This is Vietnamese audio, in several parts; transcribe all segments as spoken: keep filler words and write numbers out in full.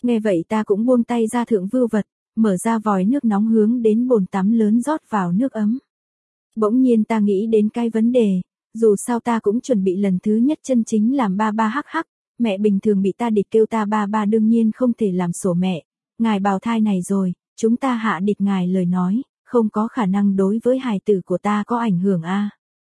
Nghe vậy ta cũng buông tay ra thượng vưu vật, mở ra vòi nước nóng hướng đến bồn tắm lớn rót vào nước ấm. Bỗng nhiên ta nghĩ đến cái vấn đề, dù sao ta cũng chuẩn bị lần thứ nhất chân chính làm ba ba hắc hắc, mẹ bình thường bị ta địch kêu ta ba ba đương nhiên không thể làm sổ mẹ, ngài bào thai này rồi, chúng ta hạ địch ngài lời nói, không có khả năng đối với hài tử của ta có ảnh hưởng a.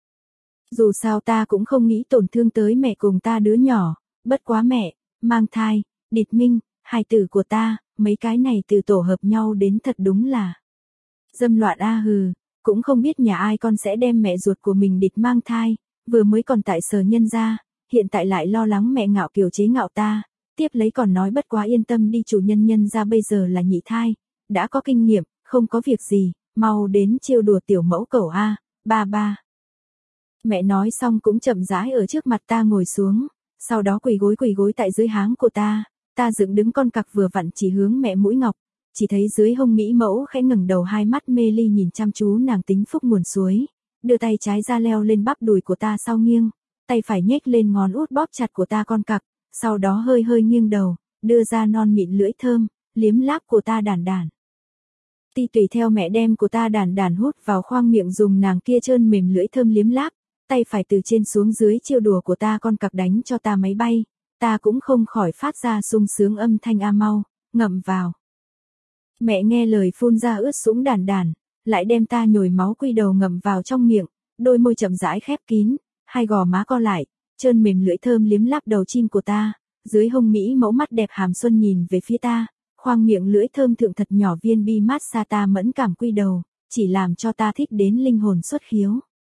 Dù sao ta cũng không nghĩ tổn thương tới mẹ cùng ta đứa nhỏ, bất quá mẹ, mang thai, địch minh, hài tử của ta, mấy cái này từ tổ hợp nhau đến thật đúng là dâm loạn a hừ, cũng không biết nhà ai con sẽ đem mẹ ruột của mình địch mang thai, vừa mới còn tại sở nhân gia, hiện tại lại lo lắng mẹ ngạo kiều chế ngạo ta, tiếp lấy còn nói bất quá yên tâm đi chủ nhân nhân gia bây giờ là nhị thai, đã có kinh nghiệm, không có việc gì, mau đến trêu đùa tiểu mẫu cẩu a, ba ba. Mẹ nói xong cũng chậm rãi ở trước mặt ta ngồi xuống, sau đó quỳ gối quỳ gối tại dưới háng của ta, ta dựng đứng con cặc vừa vặn chỉ hướng mẹ mũi ngọc, chỉ thấy dưới hông mỹ mẫu khẽ ngẩng đầu hai mắt mê ly nhìn chăm chú nàng tính phúc nguồn suối, đưa tay trái ra leo lên bắp đùi của ta sau nghiêng, tay phải nhếch lên ngón út bóp chặt của ta con cặc, sau đó hơi hơi nghiêng đầu, đưa ra non mịn lưỡi thơm, liếm láp của ta đàn đàn. Ti tùy theo mẹ đem của ta đàn đàn hút vào khoang miệng dùng nàng kia trơn mềm lưỡi thơm liếm láp, tay phải từ trên xuống dưới chiêu đùa của ta con cặc đánh cho ta máy bay, ta cũng không khỏi phát ra sung sướng âm thanh a mau, ngậm vào. Mẹ nghe lời phun ra ướt sũng đàn đàn, lại đem ta nhồi máu quy đầu ngậm vào trong miệng, đôi môi chậm rãi khép kín, hai gò má co lại, trơn mềm lưỡi thơm liếm láp đầu chim của ta, dưới hông mỹ mẫu mắt đẹp hàm xuân nhìn về phía ta, khoang miệng lưỡi thơm thượng thật nhỏ viên bi mát xa ta mẫn cảm quy đầu, chỉ làm cho ta thích đến linh hồn xuất khiếu.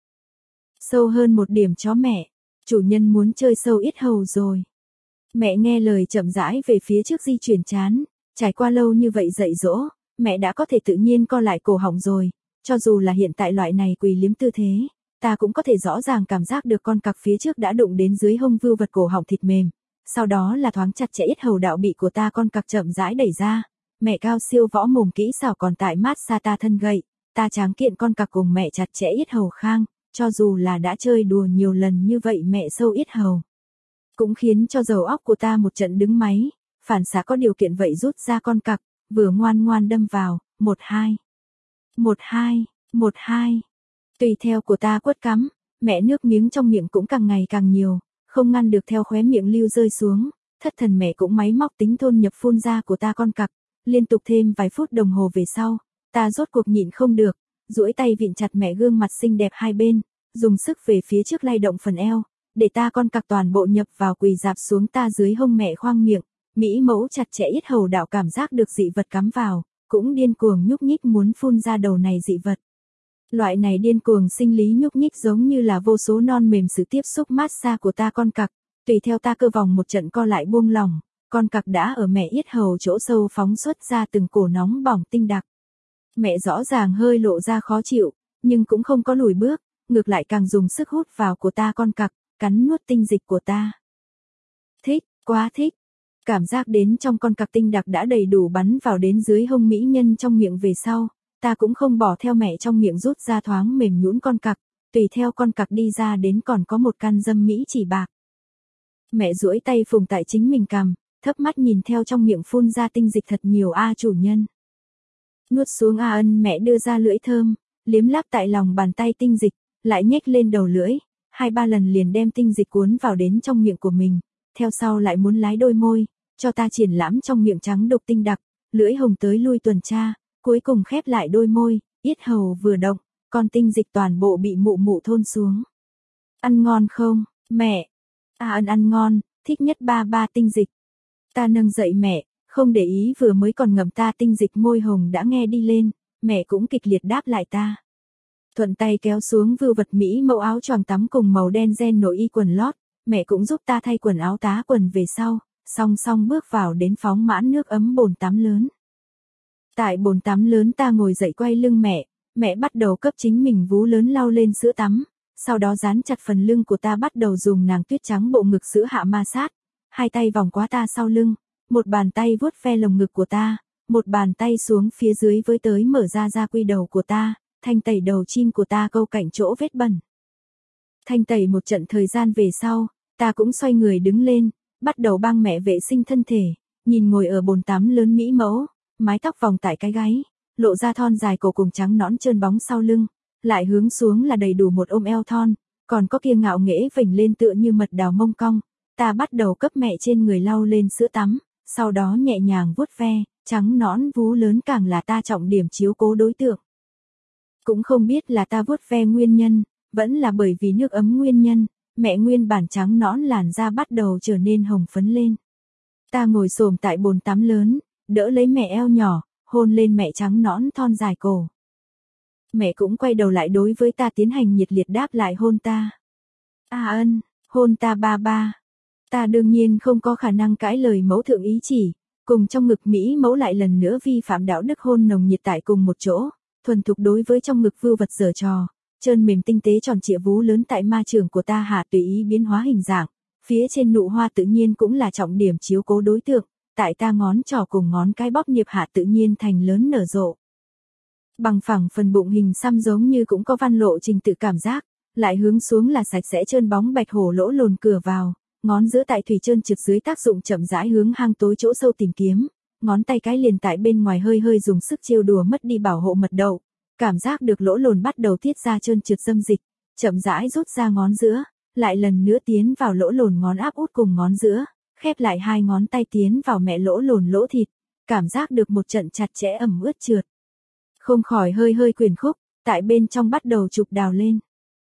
Sâu hơn một điểm chó mẹ, chủ nhân muốn chơi sâu ít hầu rồi. Mẹ nghe lời chậm rãi về phía trước di chuyển chán, trải qua lâu như vậy dạy dỗ, mẹ đã có thể tự nhiên co lại cổ họng rồi, cho dù là hiện tại loại này quỳ liếm tư thế, ta cũng có thể rõ ràng cảm giác được con cặc phía trước đã đụng đến dưới hông vưu vật cổ họng thịt mềm, sau đó là thoáng chặt chẽ ít hầu đạo bị của ta con cặc chậm rãi đẩy ra, mẹ cao siêu võ mồm kỹ xảo còn tại mát xa ta thân gậy, ta tráng kiện con cặc cùng mẹ chặt chẽ ít hầu khang, cho dù là đã chơi đùa nhiều lần như vậy mẹ sâu ít hầu. Cũng khiến cho dầu óc của ta một trận đứng máy, phản xạ có điều kiện vậy rút ra con cặc, vừa ngoan ngoan đâm vào, một hai, một hai, một hai. Tùy theo của ta quất cắm, mẹ nước miếng trong miệng cũng càng ngày càng nhiều, không ngăn được theo khóe miệng lưu rơi xuống, thất thần mẹ cũng máy móc tính thôn nhập phun ra của ta con cặc, liên tục thêm vài phút đồng hồ về sau, ta rốt cuộc nhịn không được, duỗi tay vịn chặt mẹ gương mặt xinh đẹp hai bên, dùng sức về phía trước lay động phần eo, để ta con cặc toàn bộ nhập vào quỳ dạp xuống ta dưới hông mẹ khoang miệng, mỹ mẫu chặt chẽ ít hầu đạo cảm giác được dị vật cắm vào, cũng điên cuồng nhúc nhích muốn phun ra đầu này dị vật. Loại này điên cuồng sinh lý nhúc nhích giống như là vô số non mềm sự tiếp xúc mát xa của ta con cặc, tùy theo ta cơ vòng một trận co lại buông lỏng, con cặc đã ở mẹ yết hầu chỗ sâu phóng xuất ra từng cổ nóng bỏng tinh đặc. Mẹ rõ ràng hơi lộ ra khó chịu, nhưng cũng không có lùi bước, ngược lại càng dùng sức hút vào của ta con cặc, cắn nuốt tinh dịch của ta. Thích, quá thích. Cảm giác đến trong con cặc tinh đặc đã đầy đủ bắn vào đến dưới hông mỹ nhân trong miệng về sau, ta cũng không bỏ theo mẹ trong miệng rút ra thoáng mềm nhũn con cặc, tùy theo con cặc đi ra đến còn có một căn dâm mỹ chỉ bạc. Mẹ duỗi tay phùng tại chính mình cằm, thấp mắt nhìn theo trong miệng phun ra tinh dịch thật nhiều a chủ nhân. Nuốt xuống a ân mẹ đưa ra lưỡi thơm, liếm láp tại lòng bàn tay tinh dịch, lại nhếch lên đầu lưỡi, hai ba lần liền đem tinh dịch cuốn vào đến trong miệng của mình, theo sau lại muốn lái đôi môi, cho ta triển lãm trong miệng trắng độc tinh đặc, lưỡi hồng tới lui tuần tra, cuối cùng khép lại đôi môi, yết hầu vừa động, con tinh dịch toàn bộ bị mụ mụ thôn xuống. Ăn ngon không, mẹ? A ân ăn ngon, thích nhất ba ba tinh dịch. Ta nâng dậy mẹ, không để ý vừa mới còn ngậm ta tinh dịch môi hồng đã nghe đi lên, mẹ cũng kịch liệt đáp lại ta. Thuận tay kéo xuống vưu vật mỹ mẫu áo choàng tắm cùng màu đen ren nội y quần lót, mẹ cũng giúp ta thay quần áo tá quần về sau, song song bước vào đến phóng mãn nước ấm bồn tắm lớn. Tại bồn tắm lớn ta ngồi dậy quay lưng mẹ, mẹ bắt đầu cấp chính mình vú lớn lau lên sữa tắm, sau đó dán chặt phần lưng của ta bắt đầu dùng nàng tuyết trắng bộ ngực sữa hạ ma sát, hai tay vòng qua ta sau lưng, một bàn tay vuốt ve lồng ngực của ta, một bàn tay xuống phía dưới với tới mở ra ra quy đầu của ta, thanh tẩy đầu chim của ta câu cạnh chỗ vết bẩn. Thanh tẩy một trận thời gian về sau, ta cũng xoay người đứng lên, bắt đầu băng mẹ vệ sinh thân thể, nhìn ngồi ở bồn tắm lớn mỹ mẫu, mái tóc vòng tại cái gáy, lộ ra thon dài cổ cùng trắng nõn trơn bóng sau lưng, lại hướng xuống là đầy đủ một ôm eo thon, còn có kia ngạo nghễ vểnh lên tựa như mật đào mông cong. Ta bắt đầu cấp mẹ trên người lau lên sữa tắm, sau đó nhẹ nhàng vuốt ve, trắng nõn vú lớn càng là ta trọng điểm chiếu cố đối tượng. Cũng không biết là ta vuốt ve nguyên nhân, vẫn là bởi vì nước ấm nguyên nhân, mẹ nguyên bản trắng nõn làn da bắt đầu trở nên hồng phấn lên. Ta ngồi xổm tại bồn tắm lớn, đỡ lấy mẹ eo nhỏ, hôn lên mẹ trắng nõn thon dài cổ. Mẹ cũng quay đầu lại đối với ta tiến hành nhiệt liệt đáp lại hôn ta. A ân, hôn ta ba ba. Ta đương nhiên không có khả năng cãi lời mẫu thượng ý chỉ, cùng trong ngực Mỹ mẫu lại lần nữa vi phạm đạo đức hôn nồng nhiệt tại cùng một chỗ, thuần thục đối với trong ngực vưu vật giở trò, trơn mềm tinh tế tròn trịa vú lớn tại ma trường của ta hạ tùy ý biến hóa hình dạng, phía trên nụ hoa tự nhiên cũng là trọng điểm chiếu cố đối tượng, tại ta ngón trỏ cùng ngón cái bóp niệp hạ tự nhiên thành lớn nở rộ. Bằng phẳng phần bụng hình xăm giống như cũng có văn lộ trình tự cảm giác, lại hướng xuống là sạch sẽ trơn bóng bạch hổ lỗ lồn cửa vào. Ngón giữa tại thủy trơn trượt dưới tác dụng chậm rãi hướng hang tối chỗ sâu tìm kiếm, ngón tay cái liền tại bên ngoài hơi hơi dùng sức trêu đùa mất đi bảo hộ mật đậu, cảm giác được lỗ lồn bắt đầu tiết ra trơn trượt dâm dịch, chậm rãi rút ra ngón giữa, lại lần nữa tiến vào lỗ lồn ngón áp út cùng ngón giữa, khép lại hai ngón tay tiến vào mẹ lỗ lồn lỗ thịt, cảm giác được một trận chặt chẽ ẩm ướt trượt. Không khỏi hơi hơi quyền khúc, tại bên trong bắt đầu chụp đào lên.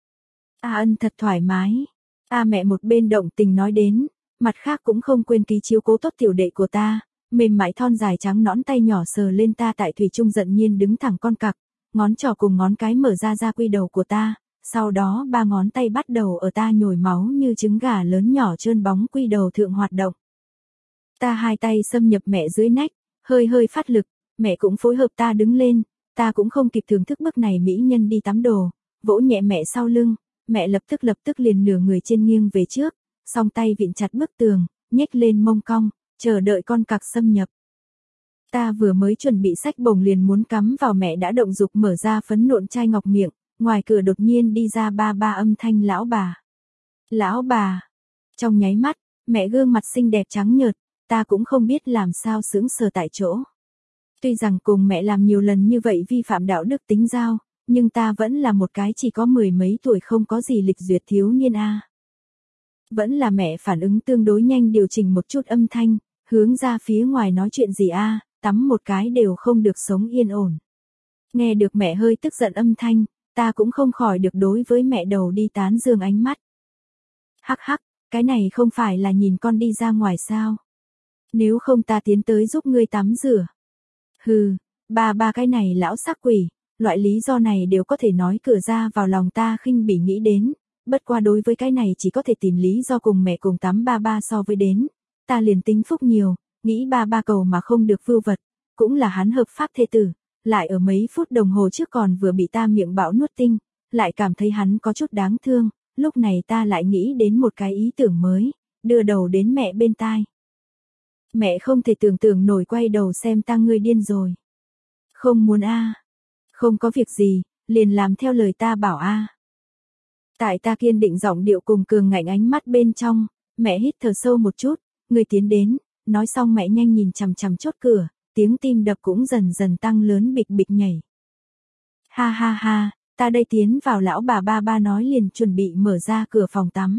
A ân thật thoải mái. A mẹ một bên động tình nói đến, mặt khác cũng không quên ký chiếu cố tốt tiểu đệ của ta, mềm mại thon dài trắng nõn tay nhỏ sờ lên ta tại thủy trung giận nhiên đứng thẳng con cặc, ngón trỏ cùng ngón cái mở ra ra quy đầu của ta, sau đó ba ngón tay bắt đầu ở ta nhồi máu như trứng gà lớn nhỏ trơn bóng quy đầu thượng hoạt động. Ta hai tay xâm nhập mẹ dưới nách, hơi hơi phát lực, mẹ cũng phối hợp ta đứng lên, ta cũng không kịp thưởng thức bức này mỹ nhân đi tắm đồ, vỗ nhẹ mẹ sau lưng. Mẹ lập tức lập tức liền nửa người trên nghiêng về trước, song tay vịn chặt bức tường, nhếch lên mông cong, chờ đợi con cặc xâm nhập. Ta vừa mới chuẩn bị xách bổng liền muốn cắm vào mẹ đã động dục mở ra phấn nộn chai ngọc miệng, ngoài cửa đột nhiên đi ra ba ba âm thanh lão bà. Lão bà. Trong nháy mắt, mẹ gương mặt xinh đẹp trắng nhợt, ta cũng không biết làm sao sững sờ tại chỗ. Tuy rằng cùng mẹ làm nhiều lần như vậy vi phạm đạo đức tính giao, nhưng ta vẫn là một cái chỉ có mười mấy tuổi không có gì lịch duyệt thiếu niên a. Vẫn là mẹ phản ứng tương đối nhanh điều chỉnh một chút âm thanh, hướng ra phía ngoài nói chuyện gì a, tắm một cái đều không được sống yên ổn. Nghe được mẹ hơi tức giận âm thanh, ta cũng không khỏi được đối với mẹ đầu đi tán dương ánh mắt. Hắc hắc, cái này không phải là nhìn con đi ra ngoài sao? Nếu không ta tiến tới giúp ngươi tắm rửa. Hừ, ba ba cái này lão sắc quỷ. Loại lý do này đều có thể nói cửa ra vào lòng ta khinh bỉ nghĩ đến, bất qua đối với cái này chỉ có thể tìm lý do cùng mẹ cùng tắm ba ba so với đến, ta liền tính phúc nhiều, nghĩ ba ba cầu mà không được vưu vật, cũng là hắn hợp pháp thê tử, lại ở mấy phút đồng hồ trước còn vừa bị ta miệng bão nuốt tinh, lại cảm thấy hắn có chút đáng thương, lúc này ta lại nghĩ đến một cái ý tưởng mới, đưa đầu đến mẹ bên tai. Mẹ không thể tưởng tượng nổi quay đầu xem ta ngươi điên rồi. Không muốn a. Không có việc gì, liền làm theo lời ta bảo a. À. Tại ta kiên định giọng điệu cùng cường ngạnh ánh mắt bên trong, mẹ hít thở sâu một chút, người tiến đến, nói xong mẹ nhanh nhìn chằm chằm chốt cửa, tiếng tim đập cũng dần dần tăng lớn bịch bịch nhảy. Ha ha ha, ta đây tiến vào lão bà ba ba nói liền chuẩn bị mở ra cửa phòng tắm.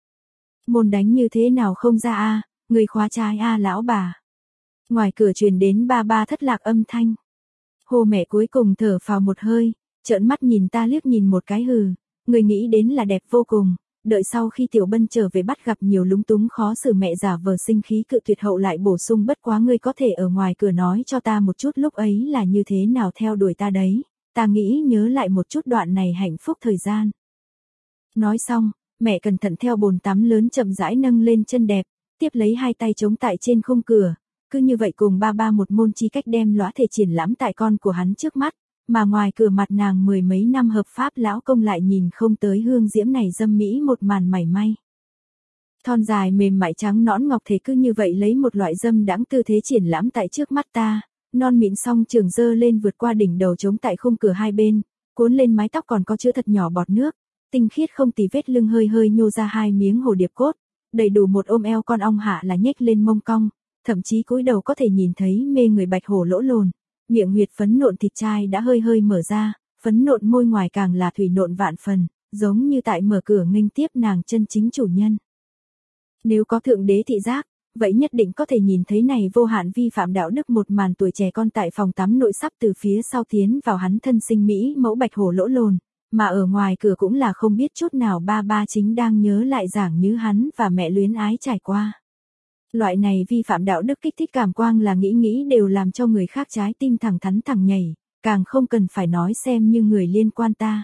Môn đánh như thế nào không ra a, à, người khóa trái a à, lão bà. Ngoài cửa truyền đến ba ba thất lạc âm thanh. Hồ mẹ cuối cùng thở phào một hơi, trợn mắt nhìn ta liếc nhìn một cái hừ, người nghĩ đến là đẹp vô cùng, đợi sau khi Tiểu Bân trở về bắt gặp nhiều lúng túng khó xử mẹ giả vờ sinh khí cự tuyệt hậu lại bổ sung bất quá ngươi có thể ở ngoài cửa nói cho ta một chút lúc ấy là như thế nào theo đuổi ta đấy, ta nghĩ nhớ lại một chút đoạn này hạnh phúc thời gian. Nói xong, mẹ cẩn thận theo bồn tắm lớn chậm rãi nâng lên chân đẹp, tiếp lấy hai tay chống tại trên khung cửa. Cứ như vậy cùng ba ba một môn chi cách đem lõa thể triển lãm tại con của hắn trước mắt, mà ngoài cửa mặt nàng mười mấy năm hợp pháp lão công lại nhìn không tới hương diễm này dâm mỹ một màn mảy may. Thon dài mềm mại trắng nõn ngọc thể cứ như vậy lấy một loại dâm đãng tư thế triển lãm tại trước mắt ta, non mịn song trường dơ lên vượt qua đỉnh đầu chống tại khung cửa hai bên, cuốn lên mái tóc còn có chứa thật nhỏ bọt nước, tinh khiết không tì vết lưng hơi hơi nhô ra hai miếng hồ điệp cốt, đầy đủ một ôm eo con ong hạ là nhếch lên mông cong. thậm chí cúi đầu có thể nhìn thấy mê người bạch hổ lỗ lồn, miệng huyệt phấn nộn thịt trai đã hơi hơi mở ra, phấn nộn môi ngoài càng là thủy nộn vạn phần, giống như tại mở cửa nghênh tiếp nàng chân chính chủ nhân. Nếu có thượng đế thị giác, vậy nhất định có thể nhìn thấy này vô hạn vi phạm đạo đức một màn tuổi trẻ con tại phòng tắm nội sắp từ phía sau tiến vào hắn thân sinh mỹ mẫu bạch hổ lỗ lồn, mà ở ngoài cửa cũng là không biết chút nào ba ba chính đang nhớ lại giảng như hắn và mẹ luyến ái trải qua. Loại này vi phạm đạo đức kích thích cảm quang là nghĩ nghĩ đều làm cho người khác trái tim thẳng thắn thẳng nhảy, càng không cần phải nói xem như người liên quan ta.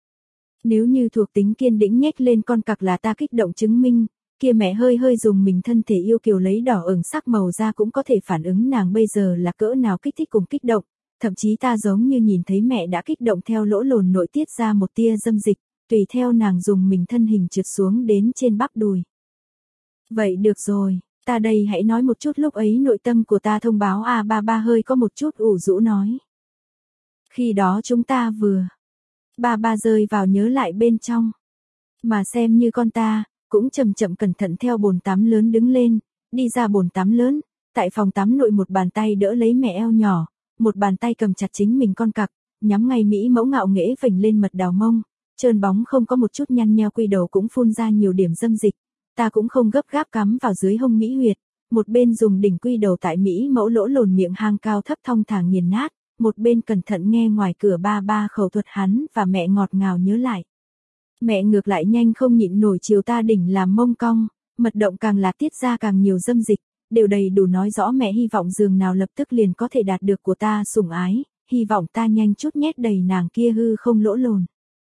Nếu như thuộc tính kiên đĩnh nhếch lên con cặc là ta kích động chứng minh, kia mẹ hơi hơi dùng mình thân thể yêu kiều lấy đỏ ửng sắc màu da cũng có thể phản ứng nàng bây giờ là cỡ nào kích thích cùng kích động, thậm chí ta giống như nhìn thấy mẹ đã kích động theo lỗ lồn nội tiết ra một tia dâm dịch, tùy theo nàng dùng mình thân hình trượt xuống đến trên bắp đùi. Vậy được rồi, ta đây hãy nói một chút lúc ấy nội tâm của ta thông báo a ba ba hơi có một chút ủ rũ nói. Khi đó chúng ta vừa, ba ba rơi vào nhớ lại bên trong, mà xem như con ta, cũng chậm chậm cẩn thận theo bồn tắm lớn đứng lên, đi ra bồn tắm lớn, tại phòng tắm nội một bàn tay đỡ lấy mẹ eo nhỏ, một bàn tay cầm chặt chính mình con cặc, nhắm ngay mỹ mẫu ngạo nghễ vểnh lên mật đào mông, trơn bóng không có một chút nhăn nheo quy đầu cũng phun ra nhiều điểm dâm dịch, ta cũng không gấp gáp cắm vào dưới hông mỹ huyệt, một bên dùng đỉnh quy đầu tại mỹ mẫu lỗ lồn miệng hang cao thấp thong thả nghiền nát, một bên cẩn thận nghe ngoài cửa ba ba khẩu thuật hắn và mẹ ngọt ngào nhớ lại. Mẹ ngược lại nhanh không nhịn nổi chiều ta đỉnh làm mông cong, mật động càng là tiết ra càng nhiều dâm dịch, đều đầy đủ nói rõ mẹ hy vọng giường nào lập tức liền có thể đạt được của ta sủng ái, hy vọng ta nhanh chút nhét đầy nàng kia hư không lỗ lồn.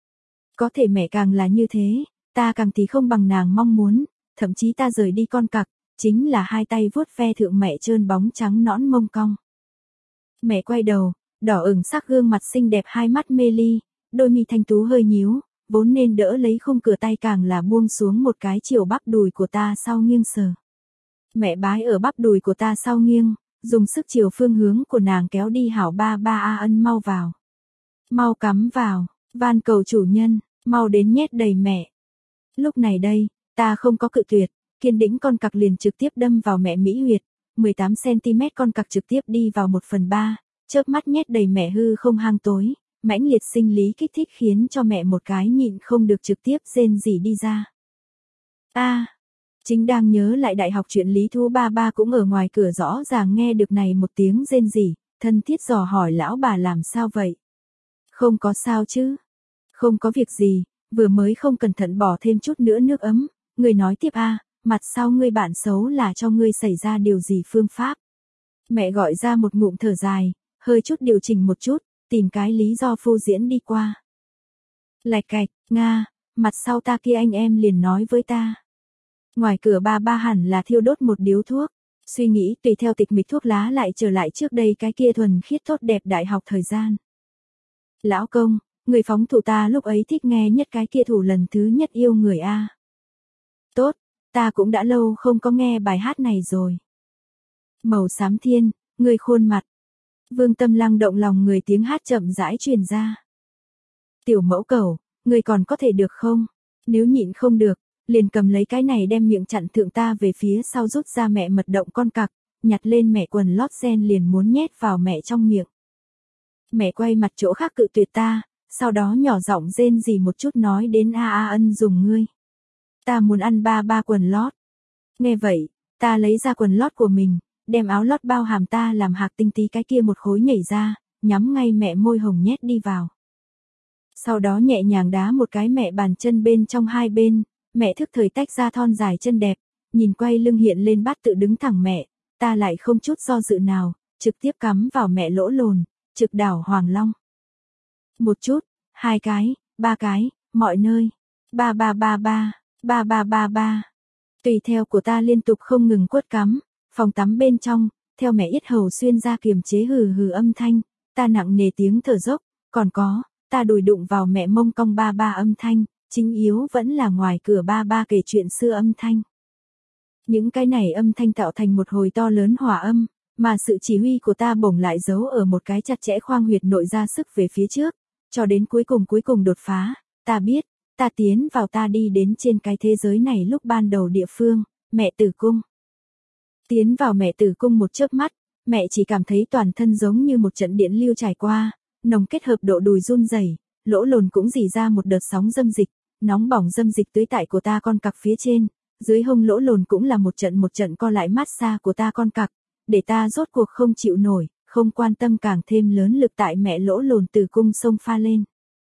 Có thể mẹ càng là như thế, ta càng thì không bằng nàng mong muốn, thậm chí ta rời đi con cặc, chính là hai tay vuốt ve thượng mẹ trơn bóng trắng nõn mông cong. Mẹ quay đầu, đỏ ửng sắc gương mặt xinh đẹp hai mắt mê ly, đôi mi thanh tú hơi nhíu, vốn nên đỡ lấy khung cửa tay càng là buông xuống một cái chiều bắp đùi của ta sau nghiêng sờ. Mẹ bái ở bắp đùi của ta sau nghiêng, dùng sức chiều phương hướng của nàng kéo đi hảo ba ba a ân mau vào. Mau cắm vào, van cầu chủ nhân, mau đến nhét đầy mẹ. Lúc này đây, ta không có cự tuyệt, kiên đĩnh con cặc liền trực tiếp đâm vào mẹ mỹ huyệt, mười tám xăng ti mét con cặc trực tiếp đi vào một phần ba, chớp mắt nhét đầy mẹ hư không hang tối, mãnh liệt sinh lý kích thích khiến cho mẹ một cái nhịn không được trực tiếp rên rỉ đi ra. A, à, chính đang nhớ lại đại học chuyện lý thú ba ba cũng ở ngoài cửa rõ ràng nghe được này một tiếng rên rỉ, thân thiết dò hỏi lão bà làm sao vậy? Không có sao chứ? Không có việc gì, vừa mới không cẩn thận bỏ thêm chút nữa nước ấm, người nói tiếp a, à, mặt sau ngươi bạn xấu là cho ngươi xảy ra điều gì phương pháp? Mẹ gọi ra một ngụm thở dài, hơi chút điều chỉnh một chút, tìm cái lý do phô diễn đi qua. Lạch cạch, Nga, mặt sau ta kia anh em liền nói với ta. Ngoài cửa ba ba hẳn là thiêu đốt một điếu thuốc, suy nghĩ tùy theo tịch mịch thuốc lá lại trở lại trước đây cái kia thuần khiết tốt đẹp đại học thời gian. Lão công, người phóng thủ ta lúc ấy thích nghe nhất cái kia thủ lần thứ nhất yêu người a. Tốt, ta cũng đã lâu không có nghe bài hát này rồi. Màu xám thiên, người khuôn mặt. Vương Tâm Lăng động lòng người tiếng hát chậm rãi truyền ra. Tiểu mẫu cầu, người còn có thể được không? Nếu nhịn không được, liền cầm lấy cái này đem miệng chặn thượng ta về phía sau rút ra mẹ mật động con cặc, nhặt lên mẹ quần lót gen liền muốn nhét vào mẹ trong miệng. Mẹ quay mặt chỗ khác cự tuyệt ta, sau đó nhỏ giọng rên rỉ một chút nói đến a a ân dùng ngươi. Ta muốn ăn ba ba quần lót. Nghe vậy, ta lấy ra quần lót của mình, đem áo lót bao hàm ta làm hạc tinh tí cái kia một khối nhảy ra, nhắm ngay mẹ môi hồng nhét đi vào. Sau đó nhẹ nhàng đá một cái mẹ bàn chân bên trong hai bên, mẹ thức thời tách ra thon dài chân đẹp, nhìn quay lưng hiện lên bát tự đứng thẳng mẹ, ta lại không chút do dự nào, trực tiếp cắm vào mẹ lỗ lồn, trực đảo Hoàng Long. Một chút, hai cái, ba cái, mọi nơi, ba ba ba ba, ba ba ba ba. Tùy theo của ta liên tục không ngừng quất cắm, phòng tắm bên trong, theo mẹ yết hầu xuyên ra kiềm chế hừ hừ âm thanh, ta nặng nề tiếng thở dốc, còn có, ta đùi đụng vào mẹ mông cong ba ba âm thanh, chính yếu vẫn là ngoài cửa ba ba kể chuyện xưa âm thanh. Những cái này âm thanh tạo thành một hồi to lớn hòa âm, mà sự chỉ huy của ta bổng lại giấu ở một cái chặt chẽ khoang huyệt nội ra sức về phía trước, cho đến cuối cùng cuối cùng đột phá, ta biết, ta tiến vào ta đi đến trên cái thế giới này lúc ban đầu địa phương, mẹ tử cung. Tiến vào mẹ tử cung một chớp mắt, mẹ chỉ cảm thấy toàn thân giống như một trận điện lưu trải qua, nồng kết hợp độ đùi run rẩy, lỗ lồn cũng rỉ ra một đợt sóng dâm dịch, nóng bỏng dâm dịch tưới tại của ta con cặc phía trên, dưới hông lỗ lồn cũng là một trận một trận co lại mát xa của ta con cặc, để ta rốt cuộc không chịu nổi, không quan tâm càng thêm lớn lực tại mẹ lỗ lồn tử cung sông pha lên.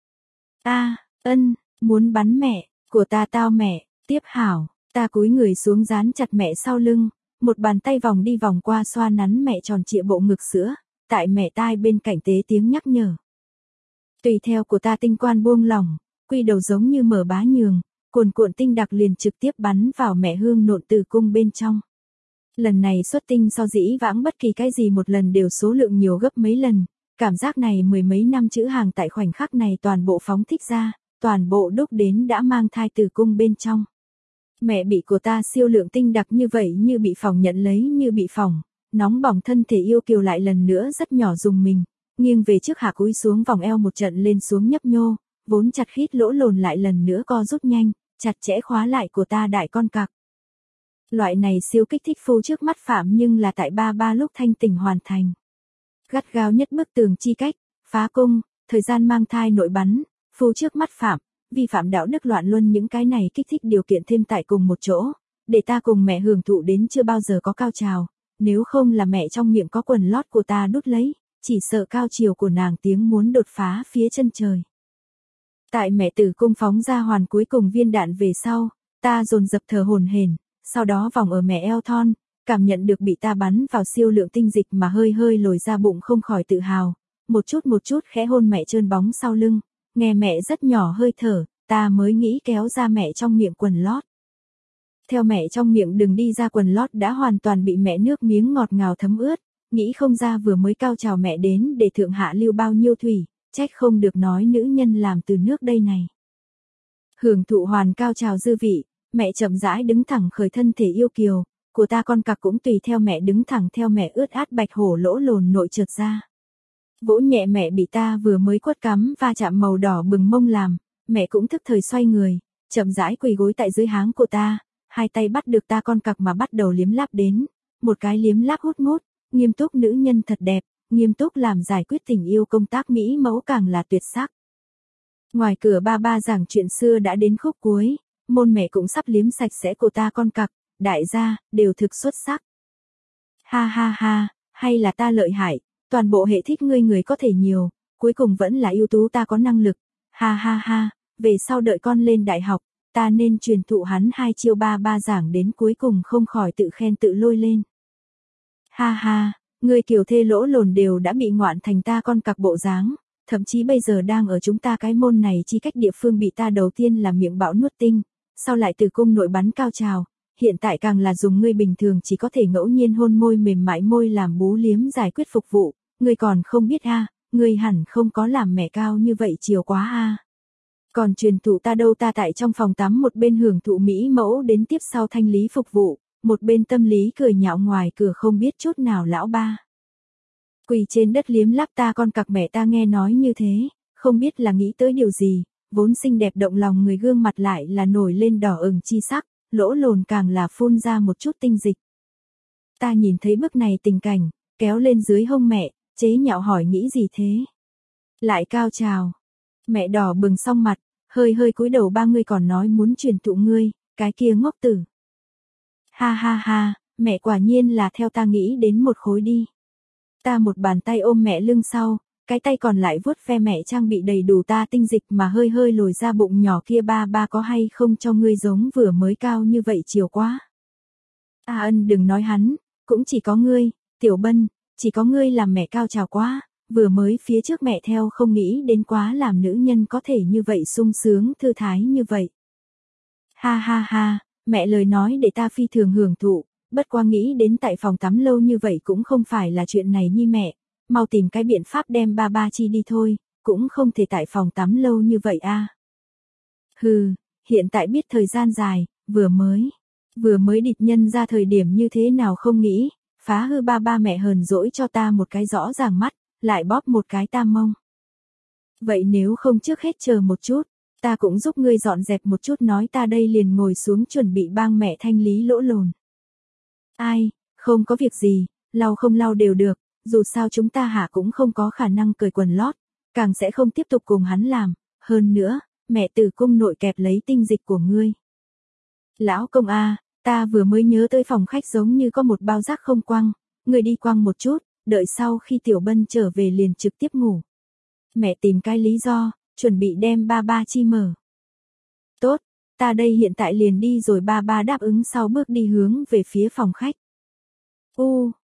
A, ân, muốn bắn mẹ, của ta tao mẹ, tiếp hảo, ta cúi người xuống dán chặt mẹ sau lưng, một bàn tay vòng đi vòng qua xoa nắn mẹ tròn trịa bộ ngực sữa, tại mẹ tai bên cạnh tế tiếng nhắc nhở. Tùy theo của ta tinh quan buông lỏng, quy đầu giống như mở bá nhường, cuồn cuộn tinh đặc liền trực tiếp bắn vào mẹ hương nộn tử cung bên trong. Lần này xuất tinh so dĩ vãng bất kỳ cái gì một lần đều số lượng nhiều gấp mấy lần, cảm giác này mười mấy năm chữ hàng tại khoảnh khắc này toàn bộ phóng thích ra, toàn bộ đúc đến đã mang thai tử cung bên trong. Mẹ bị của ta siêu lượng tinh đặc như vậy như bị phỏng nhận lấy như bị phỏng, nóng bỏng thân thể yêu kiều lại lần nữa rất nhỏ dùng mình, nghiêng về trước hạ cúi xuống vòng eo một trận lên xuống nhấp nhô, vốn chặt khít lỗ lồn lại lần nữa co rút nhanh, chặt chẽ khóa lại của ta đại con cặc. Loại này siêu kích thích phu trước mắt phạm nhưng là tại ba ba lúc thanh tỉnh hoàn thành. Gắt gao nhất bức tường chi cách, phá cung, thời gian mang thai nội bắn, phu trước mắt phạm, vi phạm đạo đức loạn luân những cái này kích thích điều kiện thêm tại cùng một chỗ, để ta cùng mẹ hưởng thụ đến chưa bao giờ có cao trào, nếu không là mẹ trong miệng có quần lót của ta đút lấy, chỉ sợ cao chiều của nàng tiếng muốn đột phá phía chân trời. Tại mẹ tử cung phóng ra hoàn cuối cùng viên đạn về sau, ta dồn dập thở hổn hển, sau đó vòng ở mẹ eo thon, cảm nhận được bị ta bắn vào siêu lượng tinh dịch mà hơi hơi lồi ra bụng không khỏi tự hào, một chút một chút khẽ hôn mẹ trơn bóng sau lưng, nghe mẹ rất nhỏ hơi thở, ta mới nghĩ kéo ra mẹ trong miệng quần lót. Theo mẹ trong miệng đừng đi ra quần lót đã hoàn toàn bị mẹ nước miếng ngọt ngào thấm ướt, nghĩ không ra vừa mới cao trào mẹ đến để thượng hạ lưu bao nhiêu thủy, trách không được nói nữ nhân làm từ nước đây này. Hưởng thụ hoàn cao trào dư vị, mẹ chậm rãi đứng thẳng khởi thân thể yêu kiều, của ta con cặc cũng tùy theo mẹ đứng thẳng theo mẹ ướt át bạch hổ lỗ lồn nội trượt ra. Vỗ nhẹ mẹ bị ta vừa mới quất cắm va chạm màu đỏ bừng mông làm, mẹ cũng thức thời xoay người, chậm rãi quỳ gối tại dưới háng của ta, hai tay bắt được ta con cặc mà bắt đầu liếm láp đến, một cái liếm láp hút mút, nghiêm túc nữ nhân thật đẹp, nghiêm túc làm giải quyết tình yêu công tác mỹ mẫu càng là tuyệt sắc. Ngoài cửa ba ba giảng chuyện xưa đã đến khúc cuối, môn mẹ cũng sắp liếm sạch sẽ của ta con cặc, đại gia, đều thực xuất sắc. Ha ha ha, hay là ta lợi hại, toàn bộ hệ thích ngươi người có thể nhiều, cuối cùng vẫn là ưu tú ta có năng lực. Ha ha ha, về sau đợi con lên đại học, ta nên truyền thụ hắn hai chiêu ba ba giảng đến cuối cùng không khỏi tự khen tự lôi lên. Ha ha, ngươi kiều thê lỗ lồn đều đã bị ngoạn thành ta con cặc bộ dáng, thậm chí bây giờ đang ở chúng ta cái môn này chi cách địa phương bị ta đầu tiên là miệng bão nuốt tinh, sau lại từ cung nội bắn cao trào, hiện tại càng là dùng ngươi bình thường chỉ có thể ngẫu nhiên hôn môi mềm mại môi làm bú liếm giải quyết phục vụ, ngươi còn không biết a, ngươi hẳn không có làm mẹ cao như vậy chiều quá a. Còn truyền thụ ta đâu ta tại trong phòng tắm một bên hưởng thụ mỹ mẫu đến tiếp sau thanh lý phục vụ, một bên tâm lý cười nhạo ngoài cửa không biết chút nào lão ba. Quỳ trên đất liếm láp ta con cặc mẹ ta nghe nói như thế, không biết là nghĩ tới điều gì, vốn xinh đẹp động lòng người gương mặt lại là nổi lên đỏ ửng chi sắc, lỗ lồn càng là phun ra một chút tinh dịch. Ta nhìn thấy bức này tình cảnh, kéo lên dưới hông mẹ, chế nhạo hỏi nghĩ gì thế? Lại cao trào. Mẹ đỏ bừng xong mặt, hơi hơi cúi đầu ba ngươi còn nói muốn truyền thụ ngươi, cái kia ngốc tử. Ha ha ha, mẹ quả nhiên là theo ta nghĩ đến một khối đi. Ta một bàn tay ôm mẹ lưng sau, cái tay còn lại vuốt ve mẹ trang bị đầy đủ ta tinh dịch mà hơi hơi lồi ra bụng nhỏ kia ba ba có hay không cho ngươi giống vừa mới cao như vậy chiều quá. A ân đừng nói hắn, cũng chỉ có ngươi, Tiểu Bân, chỉ có ngươi làm mẹ cao trào quá, vừa mới phía trước mẹ theo không nghĩ đến quá làm nữ nhân có thể như vậy sung sướng thư thái như vậy. Ha ha ha, mẹ lời nói để ta phi thường hưởng thụ, bất qua nghĩ đến tại phòng tắm lâu như vậy cũng không phải là chuyện này nhi mẹ, mau tìm cái biện pháp đem ba ba chi đi thôi, cũng không thể tại phòng tắm lâu như vậy a. À. Hừ, hiện tại biết thời gian dài, vừa mới, vừa mới địch nhân ra thời điểm như thế nào không nghĩ, phá hư ba ba mẹ hờn dỗi cho ta một cái rõ ràng mắt, lại bóp một cái tam mông. Vậy nếu không trước hết chờ một chút, ta cũng giúp ngươi dọn dẹp một chút nói ta đây liền ngồi xuống chuẩn bị bang mẹ thanh lý lỗ lồn. Ai, Không có việc gì, lau không lau đều được, dù sao chúng ta hả cũng không có khả năng cởi quần lót, càng sẽ không tiếp tục cùng hắn làm, hơn nữa, mẹ từ cung nội kẹp lấy tinh dịch của ngươi. Lão công a, ta vừa mới nhớ tới phòng khách giống như có một bao rác không quăng, ngươi đi quăng một chút, đợi sau khi Tiểu Bân trở về liền trực tiếp ngủ. Mẹ tìm cái lý do, chuẩn bị đem ba ba chi mở. Tốt, ta đây hiện tại liền đi rồi. Ba ba đáp ứng sau bước đi hướng về phía phòng khách. U,